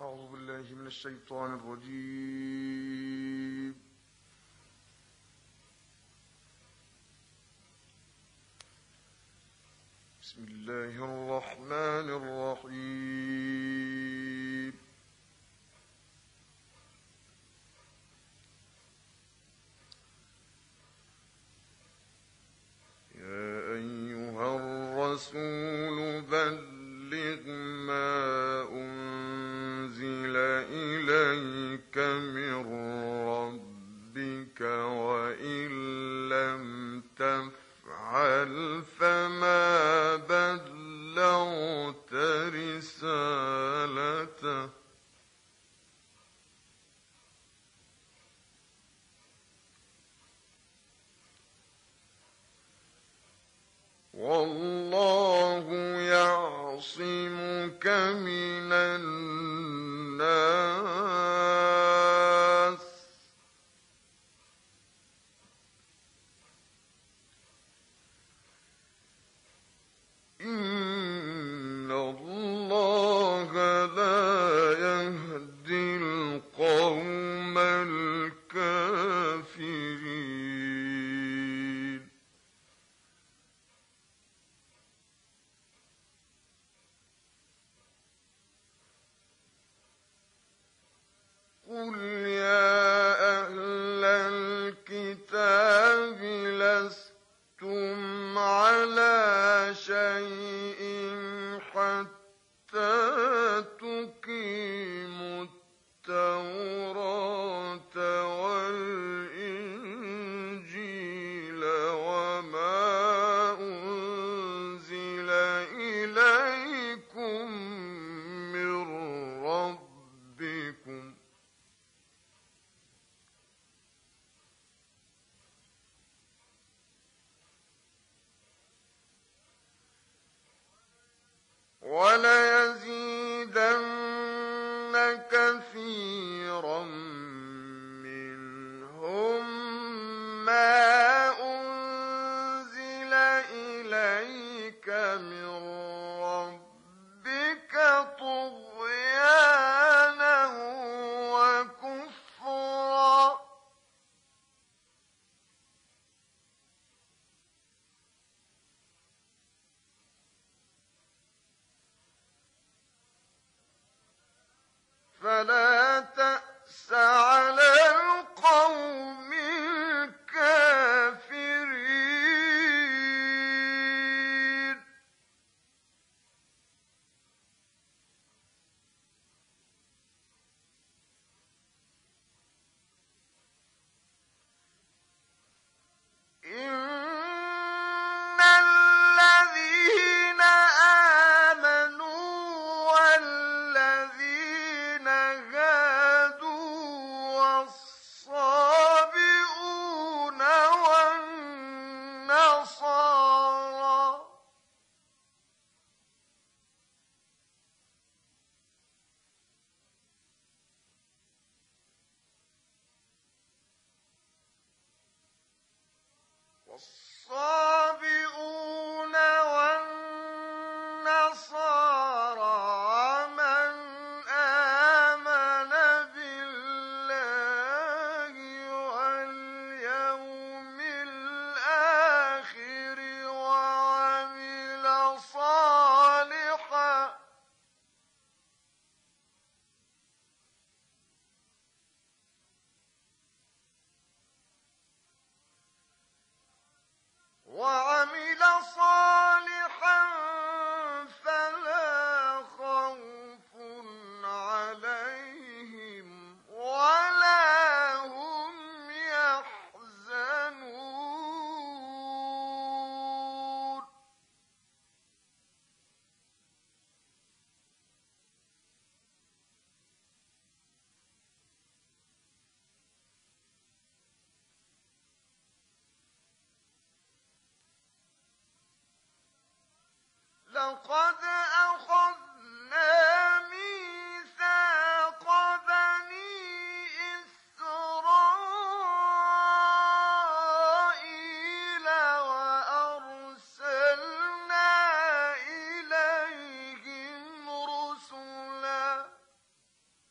أعوذ بالله من الشيطان الرجيم. بسم الله الرحمن الرحيم. يا أيها الرسول بلغ ما أنزل إليك من ربك وإن لم تفعل فما بلغت رسالته والله يعصمك من الناس إن الله لا يهدي القوم الكافرين. قل يا أهل الكتاب لستم على شيء حتى تقيموا التوراة والإنجيل وما أنزل إليكم من ربكم وليزيدن كثيرا منهم ما أنزل إليك من ربك طغيانا وكفرا فلا تأس على القوم الكافرين. إن الذين آمنوا والذين هادوا والصابئون والنصارى من آمن بالله واليوم الآخر وعمل صالحا فلا خوف عليهم ولا هم يحزنون. لقد أخذنا ميثاق بني إسرائيل وأرسلنا إليهم رسلا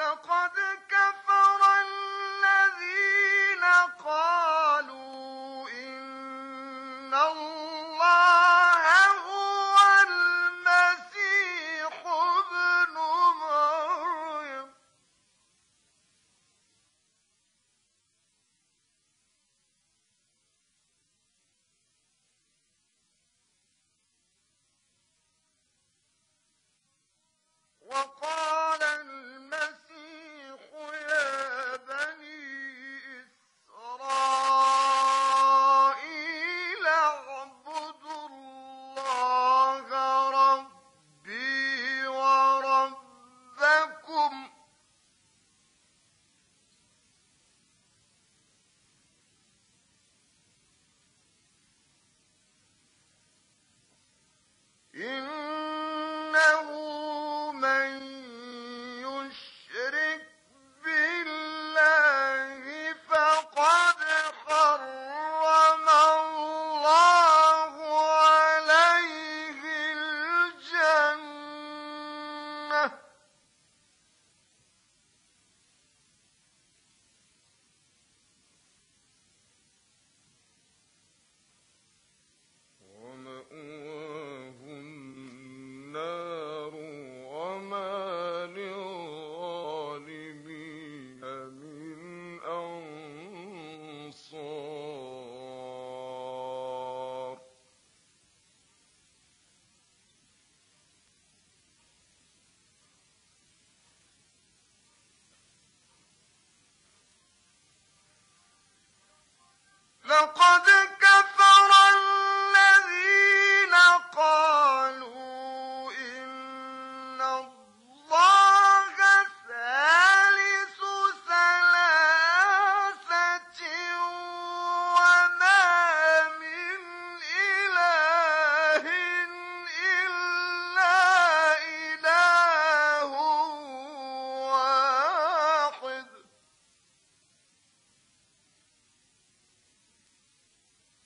لقد كفر الذين قالوا إن الله هو المسيح ابن مريم وقال المسيح يا بني إسرائيل اعبدوا الله ربي وربكم إنه من يشرك بالله فقد حرم الله عليه الجنة ومأواه النار وما للظالمين من أنصار لقد كفر الذين قالوا إن الله ثالث ثلاثة وما من إله إلا إله واحد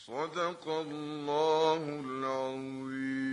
صدق الله العظيم.